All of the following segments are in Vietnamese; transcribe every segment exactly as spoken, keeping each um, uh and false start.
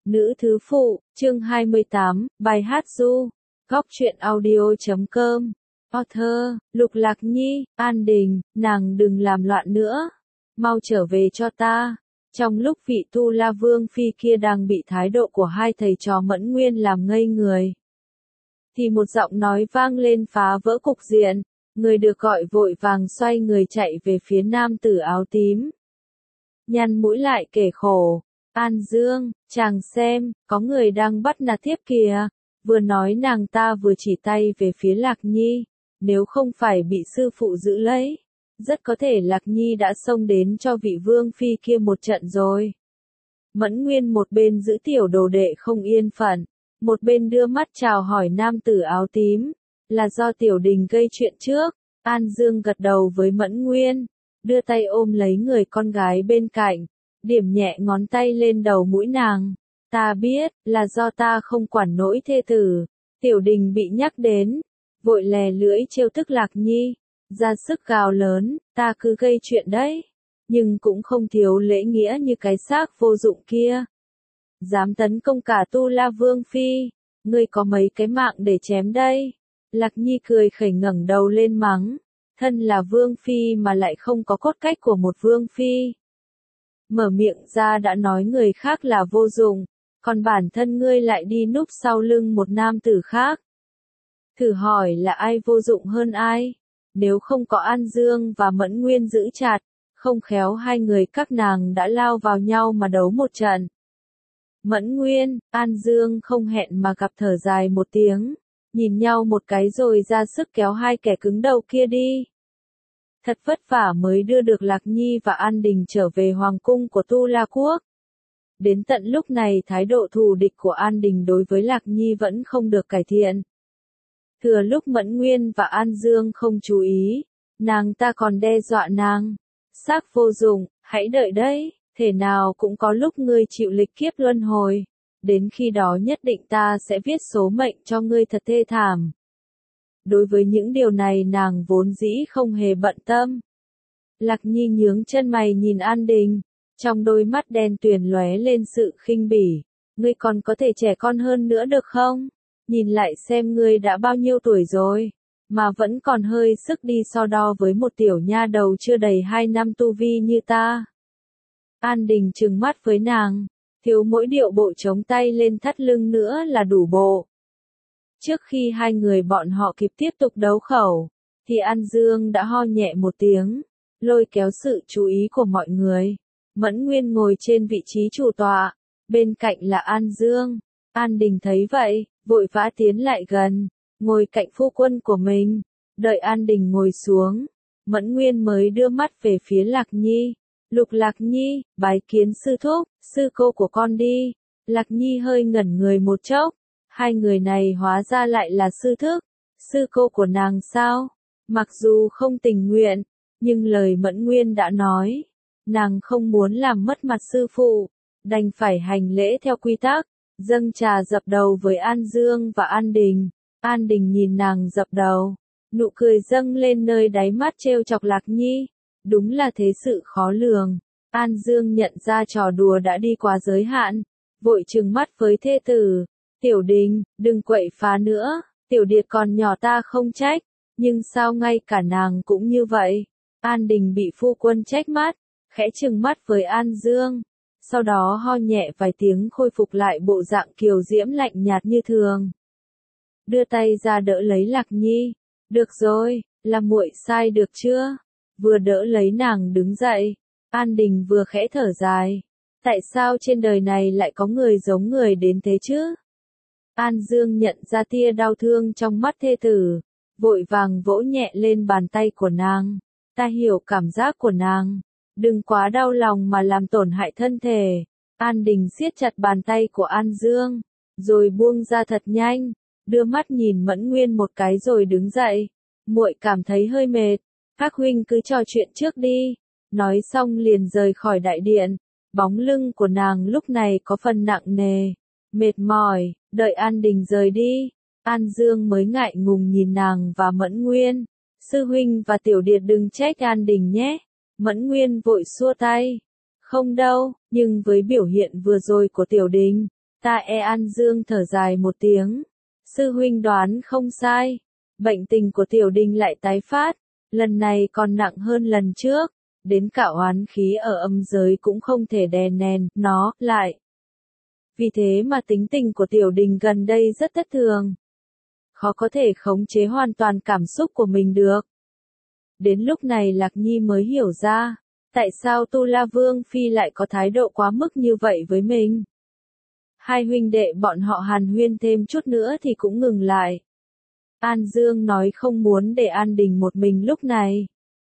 Nữ thứ phụ, chương hai mươi tám, bài hát du. Góc truyện audio chấm com. Author, Lục Lạc Nhi, An Đình, nàng đừng làm loạn nữa. Mau trở về cho ta. Trong lúc vị Tu La Vương Phi kia đang bị thái độ của hai thầy trò Mẫn Nguyên làm ngây người, thì một giọng nói vang lên phá vỡ cục diện. Người được gọi vội vàng xoay người chạy về phía nam tử áo tím. Nhăn mũi lại kể khổ. An Dương, chàng xem, có người đang bắt nạt thiếp kìa. Vừa nói nàng ta vừa chỉ tay về phía Lạc Nhi. Nếu không phải bị sư phụ giữ lấy, rất có thể Lạc Nhi đã xông đến cho vị vương phi kia một trận rồi. Mẫn Nguyên một bên giữ tiểu đồ đệ không yên phận, một bên đưa mắt chào hỏi nam tử áo tím. Là do tiểu đình gây chuyện trước. An Dương gật đầu với Mẫn Nguyên, đưa tay ôm lấy người con gái bên cạnh, điểm nhẹ ngón tay lên đầu mũi nàng. Ta biết, là do ta không quản nổi thê tử. Tiểu đình bị nhắc đến, vội lè lưỡi trêu tức Lạc Nhi, ra sức gào lớn, ta cứ gây chuyện đấy, nhưng cũng không thiếu lễ nghĩa như cái xác vô dụng kia. Dám tấn công cả Tu La Vương Phi, ngươi có mấy cái mạng để chém đây? Lạc Nhi cười khẩy ngẩng đầu lên mắng, thân là Vương Phi mà lại không có cốt cách của một Vương Phi. Mở miệng ra đã nói người khác là vô dụng, còn bản thân ngươi lại đi núp sau lưng một nam tử khác. Thử hỏi là ai vô dụng hơn ai? Nếu không có An Dương và Mẫn Nguyên giữ chặt, không khéo hai người các nàng đã lao vào nhau mà đấu một trận. Mẫn Nguyên, An Dương không hẹn mà gặp thở dài một tiếng, nhìn nhau một cái rồi ra sức kéo hai kẻ cứng đầu kia đi. Thật vất vả mới đưa được Lạc Nhi và An Đình trở về hoàng cung của Tu La Quốc. Đến tận lúc này thái độ thù địch của An Đình đối với Lạc Nhi vẫn không được cải thiện. Thừa lúc Mẫn Nguyên và An Dương không chú ý, nàng ta còn đe dọa nàng. Xác vô dụng, hãy đợi đấy, thể nào cũng có lúc ngươi chịu lịch kiếp luân hồi. Đến khi đó nhất định ta sẽ viết số mệnh cho ngươi thật thê thảm. Đối với những điều này nàng vốn dĩ không hề bận tâm. Lạc Nhi nhướng chân mày nhìn An Đình, trong đôi mắt đen tuyền lóe lên sự khinh bỉ. Ngươi còn có thể trẻ con hơn nữa được không? Nhìn lại xem ngươi đã bao nhiêu tuổi rồi, mà vẫn còn hơi sức đi so đo với một tiểu nha đầu chưa đầy hai năm tu vi như ta. An Đình trừng mắt với nàng, thiếu mỗi điệu bộ chống tay lên thắt lưng nữa là đủ bộ. Trước khi hai người bọn họ kịp tiếp tục đấu khẩu, thì An Dương đã ho nhẹ một tiếng, lôi kéo sự chú ý của mọi người. Mẫn Nguyên ngồi trên vị trí chủ tọa, bên cạnh là An Dương. An Đình thấy vậy, vội vã tiến lại gần, ngồi cạnh phu quân của mình. Đợi An Đình ngồi xuống, Mẫn Nguyên mới đưa mắt về phía Lạc Nhi. Lục Lạc Nhi, bái kiến sư thúc, sư cô của con đi. Lạc Nhi hơi ngẩn người một chốc. Hai người này hóa ra lại là sư thúc, sư cô của nàng sao? Mặc dù không tình nguyện, nhưng lời Mẫn Nguyên đã nói, nàng không muốn làm mất mặt sư phụ, đành phải hành lễ theo quy tắc, dâng trà dập đầu với An Dương và An Đình. An Đình nhìn nàng dập đầu, nụ cười dâng lên nơi đáy mắt trêu chọc Lạc Nhi. Đúng là thế sự khó lường. An Dương nhận ra trò đùa đã đi quá giới hạn, vội trừng mắt với thê tử. Tiểu Đình, đừng quậy phá nữa, Tiểu Điệt còn nhỏ ta không trách, nhưng sao ngay cả nàng cũng như vậy? An Đình bị phu quân trách mắt, khẽ trừng mắt với An Dương, sau đó ho nhẹ vài tiếng khôi phục lại bộ dạng kiều diễm lạnh nhạt như thường. Đưa tay ra đỡ lấy Lạc Nhi, được rồi, làm muội sai được chưa? Vừa đỡ lấy nàng đứng dậy, An Đình vừa khẽ thở dài. Tại sao trên đời này lại có người giống người đến thế chứ? An Dương nhận ra tia đau thương trong mắt thê tử, vội vàng vỗ nhẹ lên bàn tay của nàng. Ta hiểu cảm giác của nàng, đừng quá đau lòng mà làm tổn hại thân thể. An Đình siết chặt bàn tay của An Dương, rồi buông ra thật nhanh, đưa mắt nhìn Mẫn Nguyên một cái rồi đứng dậy. Muội cảm thấy hơi mệt, các huynh cứ trò chuyện trước đi. Nói xong liền rời khỏi đại điện, bóng lưng của nàng lúc này có phần nặng nề, mệt mỏi. Đợi An Đình rời đi, An Dương mới ngại ngùng nhìn nàng và Mẫn Nguyên. Sư huynh và Tiểu Điệt đừng trách An Đình nhé. Mẫn Nguyên vội xua tay. Không đâu, nhưng với biểu hiện vừa rồi của Tiểu Đình, Ta e An Dương thở dài một tiếng. Sư huynh đoán không sai. Bệnh tình của Tiểu Đình lại tái phát. Lần này còn nặng hơn lần trước. Đến cả oán khí ở âm giới cũng không thể đè nén nó lại. Vì thế mà tính tình của Tiểu Đình gần đây rất thất thường. Khó có thể khống chế hoàn toàn cảm xúc của mình được. Đến lúc này Lạc Nhi mới hiểu ra, tại sao Tu La Vương Phi lại có thái độ quá mức như vậy với mình. Hai huynh đệ bọn họ hàn huyên thêm chút nữa thì cũng ngừng lại. An Dương nói không muốn để An Đình một mình lúc này.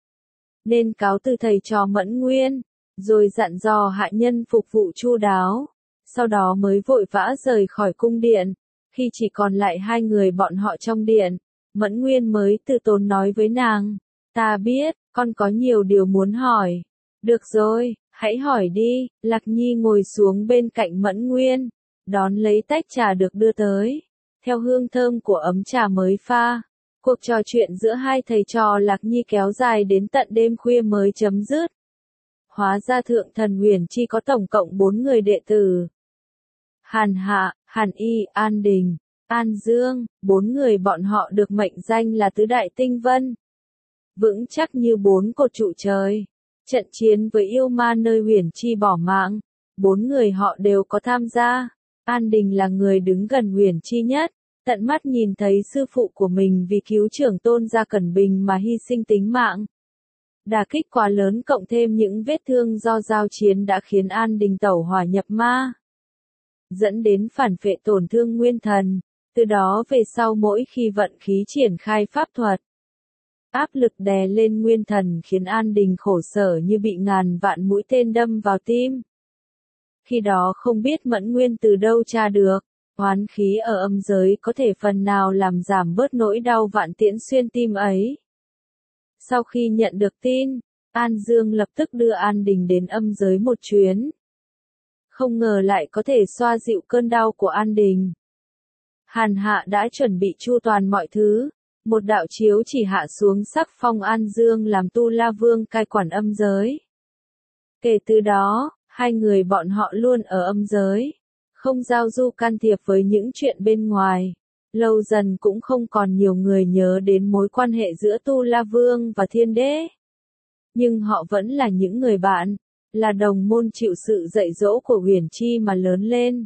Nên cáo từ thầy trò Mẫn Nguyên, rồi dặn dò hạ nhân phục vụ chu đáo. Sau đó mới vội vã rời khỏi cung điện. Khi chỉ còn lại hai người bọn họ trong điện, Mẫn Nguyên mới từ tốn nói với nàng. Ta biết, con có nhiều điều muốn hỏi. Được rồi, hãy hỏi đi. Lạc Nhi ngồi xuống bên cạnh Mẫn Nguyên, đón lấy tách trà được đưa tới. Theo hương thơm của ấm trà mới pha, cuộc trò chuyện giữa hai thầy trò Lạc Nhi kéo dài đến tận đêm khuya mới chấm dứt. Hóa ra Thượng Thần Huyền Chi có tổng cộng bốn người đệ tử. Hàn Hạ, Hàn Y, An Đình, An Dương, bốn người bọn họ được mệnh danh là tứ đại tinh vân. Vững chắc như bốn cột trụ trời. Trận chiến với yêu ma nơi Huyền Chi bỏ mạng, bốn người họ đều có tham gia. An Đình là người đứng gần Huyền Chi nhất, tận mắt nhìn thấy sư phụ của mình vì cứu trưởng tôn Gia Cẩn Bình mà hy sinh tính mạng. Đả kích quá lớn cộng thêm những vết thương do giao chiến đã khiến An Đình tẩu hỏa nhập ma, dẫn đến phản phệ tổn thương nguyên thần. Từ đó về sau mỗi khi vận khí triển khai pháp thuật, áp lực đè lên nguyên thần khiến An Đình khổ sở như bị ngàn vạn mũi tên đâm vào tim. Khi đó không biết Mẫn Nguyên từ đâu tra được, oán khí ở âm giới có thể phần nào làm giảm bớt nỗi đau vạn tiễn xuyên tim ấy. Sau khi nhận được tin, An Dương lập tức đưa An Đình đến âm giới một chuyến. Không ngờ lại có thể xoa dịu cơn đau của An Đình. Hàn Hạ đã chuẩn bị chu toàn mọi thứ. Một đạo chiếu chỉ hạ xuống sắc phong An Dương làm Tu La Vương cai quản âm giới. Kể từ đó, hai người bọn họ luôn ở âm giới, không giao du can thiệp với những chuyện bên ngoài. Lâu dần cũng không còn nhiều người nhớ đến mối quan hệ giữa Tu La Vương và Thiên Đế. Nhưng họ vẫn là những người bạn, là đồng môn chịu sự dạy dỗ của Huyền Chi mà lớn lên.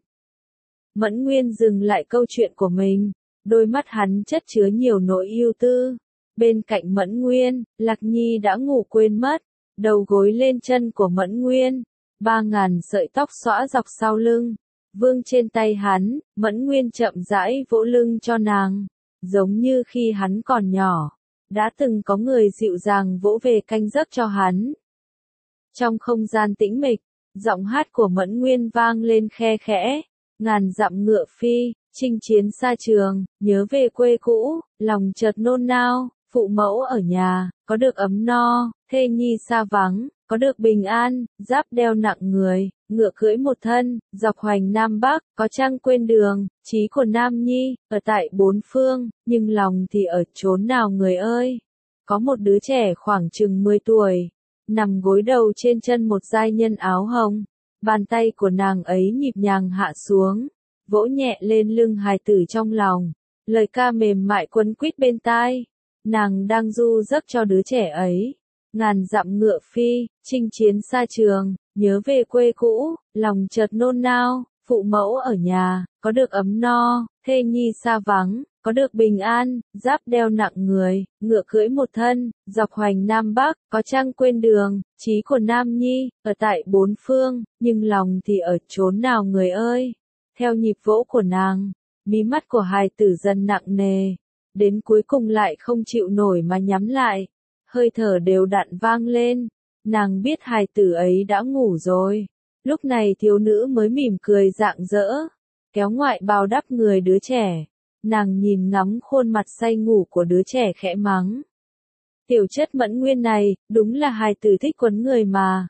Mẫn Nguyên dừng lại câu chuyện của mình, đôi mắt hắn chất chứa nhiều nỗi ưu tư. Bên cạnh Mẫn Nguyên, Lạc Nhi đã ngủ quên mất, đầu gối lên chân của Mẫn Nguyên, ba ngàn sợi tóc xõa dọc sau lưng, vương trên tay hắn. Mẫn Nguyên chậm rãi vỗ lưng cho nàng, giống như khi hắn còn nhỏ, đã từng có người dịu dàng vỗ về canh giấc cho hắn. Trong không gian tĩnh mịch, giọng hát của Mẫn Nguyên vang lên khe khẽ. Ngàn dặm ngựa phi, chinh chiến xa trường, nhớ về quê cũ, lòng chợt nôn nao. Phụ mẫu ở nhà, có được ấm no, thê nhi xa vắng, có được bình an. Giáp đeo nặng người, ngựa cưỡi một thân, dọc hoành Nam Bắc, có chăng quên đường. Chí của Nam Nhi, ở tại bốn phương, nhưng lòng thì ở chốn nào người ơi. Có một đứa trẻ khoảng chừng mười tuổi, nằm gối đầu trên chân một giai nhân áo hồng. Bàn tay của nàng ấy nhịp nhàng hạ xuống, vỗ nhẹ lên lưng hài tử trong lòng. Lời ca mềm mại quấn quýt bên tai. Nàng đang du giấc cho đứa trẻ ấy. Ngàn dặm ngựa phi, chinh chiến xa trường, nhớ về quê cũ, lòng chợt nôn nao. Phụ mẫu ở nhà, có được ấm no, thê nhi xa vắng, có được bình an. Giáp đeo nặng người, ngựa cưỡi một thân, dọc hoành Nam Bắc, có chăng quên đường. Chí của Nam Nhi, ở tại bốn phương, nhưng lòng thì ở chốn nào người ơi. Theo nhịp vỗ của nàng, mí mắt của hài tử dần nặng nề, đến cuối cùng lại không chịu nổi mà nhắm lại. Hơi thở đều đặn vang lên, nàng biết hài tử ấy đã ngủ rồi. Lúc này thiếu nữ mới mỉm cười rạng rỡ, kéo ngoại bào đắp người đứa trẻ. Nàng nhìn ngắm khuôn mặt say ngủ của đứa trẻ khẽ mắng. Tiểu chất Mẫn Nguyên này, đúng là hài tử thích quấn người mà.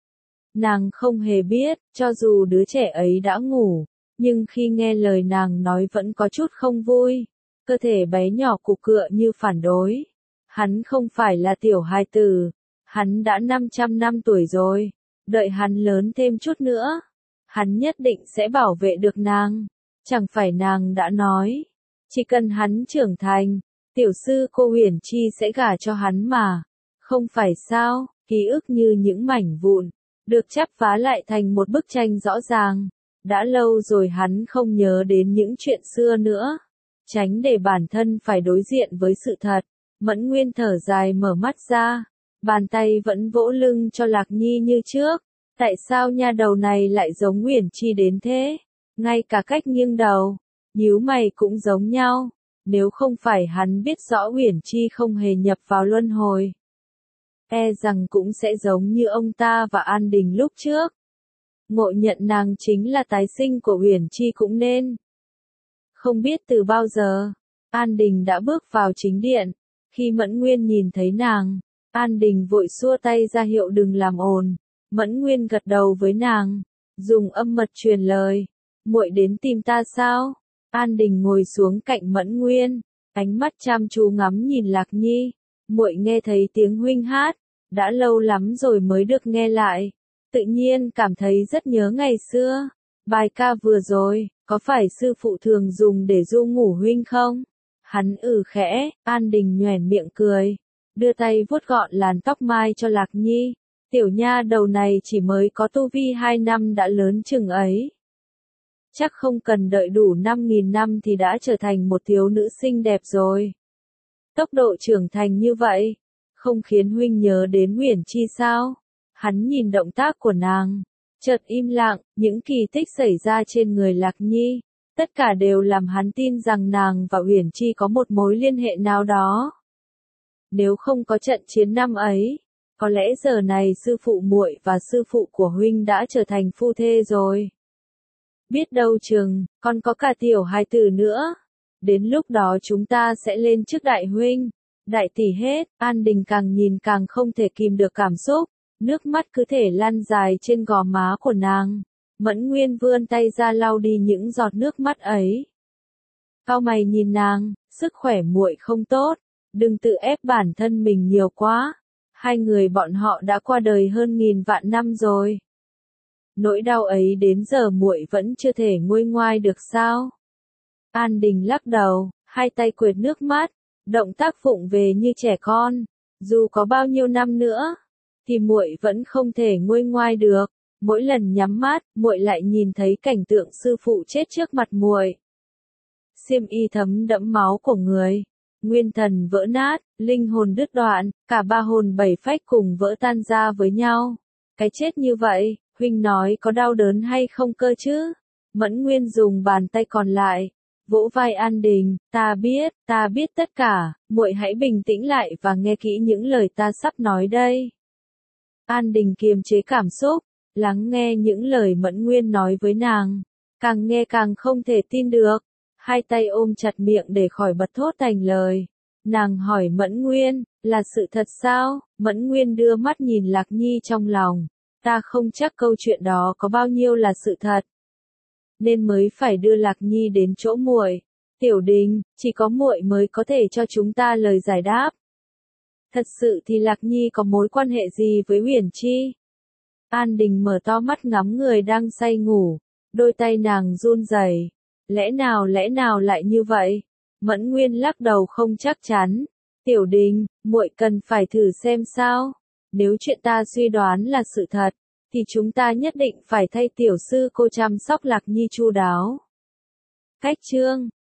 Nàng không hề biết, cho dù đứa trẻ ấy đã ngủ, nhưng khi nghe lời nàng nói vẫn có chút không vui. Cơ thể bé nhỏ cục cựa như phản đối. Hắn không phải là tiểu hài tử, hắn đã năm trăm năm tuổi rồi. Đợi hắn lớn thêm chút nữa, hắn nhất định sẽ bảo vệ được nàng. Chẳng phải nàng đã nói, chỉ cần hắn trưởng thành, tiểu sư cô Huyền Chi sẽ gả cho hắn mà. Không phải sao, ký ức như những mảnh vụn, được chắp vá lại thành một bức tranh rõ ràng. Đã lâu rồi hắn không nhớ đến những chuyện xưa nữa. Tránh để bản thân phải đối diện với sự thật. Mẫn Nguyên thở dài mở mắt ra. Bàn tay vẫn vỗ lưng cho Lạc Nhi như trước. Tại sao nha đầu này lại giống Huyền Chi đến thế? Ngay cả cách nghiêng đầu, nhíu mày cũng giống nhau. Nếu không phải hắn biết rõ Huyền Chi không hề nhập vào luân hồi, e rằng cũng sẽ giống như ông ta và An Đình lúc trước. Ngộ nhận nàng chính là tái sinh của Huyền Chi cũng nên. Không biết từ bao giờ, An Đình đã bước vào chính điện. Khi Mẫn Nguyên nhìn thấy nàng, An Đình vội xua tay ra hiệu đừng làm ồn. Mẫn Nguyên gật đầu với nàng, dùng âm mật truyền lời. Muội đến tìm ta sao? An Đình ngồi xuống cạnh Mẫn Nguyên, ánh mắt chăm chú ngắm nhìn Lạc Nhi. Muội nghe thấy tiếng huynh hát, đã lâu lắm rồi mới được nghe lại. Tự nhiên cảm thấy rất nhớ ngày xưa. Bài ca vừa rồi, có phải sư phụ thường dùng để ru ngủ huynh không? Hắn ừ khẽ, An Đình nhoẻn miệng cười, đưa tay vuốt gọn làn tóc mai cho Lạc Nhi. Tiểu nha đầu này chỉ mới có tu vi hai năm đã lớn chừng ấy. Chắc không cần đợi đủ năm nghìn năm thì đã trở thành một thiếu nữ xinh đẹp rồi. Tốc độ trưởng thành như vậy, không khiến huynh nhớ đến Huyền Chi sao? Hắn nhìn động tác của nàng, chợt im lặng, những kỳ tích xảy ra trên người Lạc Nhi, tất cả đều làm hắn tin rằng nàng và Huyền Chi có một mối liên hệ nào đó. Nếu không có trận chiến năm ấy, có lẽ giờ này sư phụ muội và sư phụ của huynh đã trở thành phu thê rồi. Biết đâu chừng, còn có cả tiểu hài tử nữa. Đến lúc đó chúng ta sẽ lên trước đại huynh, đại tỷ hết. An Đình càng nhìn càng không thể kìm được cảm xúc, nước mắt cứ thể lan dài trên gò má của nàng. Mẫn Nguyên vươn tay ra lau đi những giọt nước mắt ấy. Cau mày nhìn nàng, sức khỏe muội không tốt, đừng tự ép bản thân mình nhiều quá. Hai người bọn họ đã qua đời hơn nghìn vạn năm rồi. Nỗi đau ấy đến giờ muội vẫn chưa thể nguôi ngoai được sao? An Đình lắc đầu, hai tay quệt nước mắt, động tác vụng về như trẻ con. Dù có bao nhiêu năm nữa, thì muội vẫn không thể nguôi ngoai được. Mỗi lần nhắm mắt, muội lại nhìn thấy cảnh tượng sư phụ chết trước mặt muội. Xiêm y thấm đẫm máu của người, nguyên thần vỡ nát, linh hồn đứt đoạn, cả ba hồn bảy phách cùng vỡ tan ra với nhau. Cái chết như vậy, huynh nói có đau đớn hay không cơ chứ? Mẫn Nguyên dùng bàn tay còn lại, vỗ vai An Đình, ta biết, ta biết tất cả, muội hãy bình tĩnh lại và nghe kỹ những lời ta sắp nói đây. An Đình kiềm chế cảm xúc, lắng nghe những lời Mẫn Nguyên nói với nàng, càng nghe càng không thể tin được, hai tay ôm chặt miệng để khỏi bật thốt thành lời. Nàng hỏi Mẫn Nguyên, là sự thật sao? Mẫn Nguyên đưa mắt nhìn Lạc Nhi trong lòng, ta không chắc câu chuyện đó có bao nhiêu là sự thật, nên mới phải đưa Lạc Nhi đến chỗ muội. Tiểu Đình, chỉ có muội mới có thể cho chúng ta lời giải đáp. Thật sự thì Lạc Nhi có mối quan hệ gì với Huyền Chi? An Đình mở to mắt ngắm người đang say ngủ, đôi tay nàng run rẩy. Lẽ nào lẽ nào lại như vậy? Mẫn Nguyên lắc đầu không chắc chắn. Tiểu Đình, muội cần phải thử xem sao. Nếu chuyện ta suy đoán là sự thật, thì chúng ta nhất định phải thay tiểu sư cô chăm sóc Lạc Nhi chu đáo. Cách chương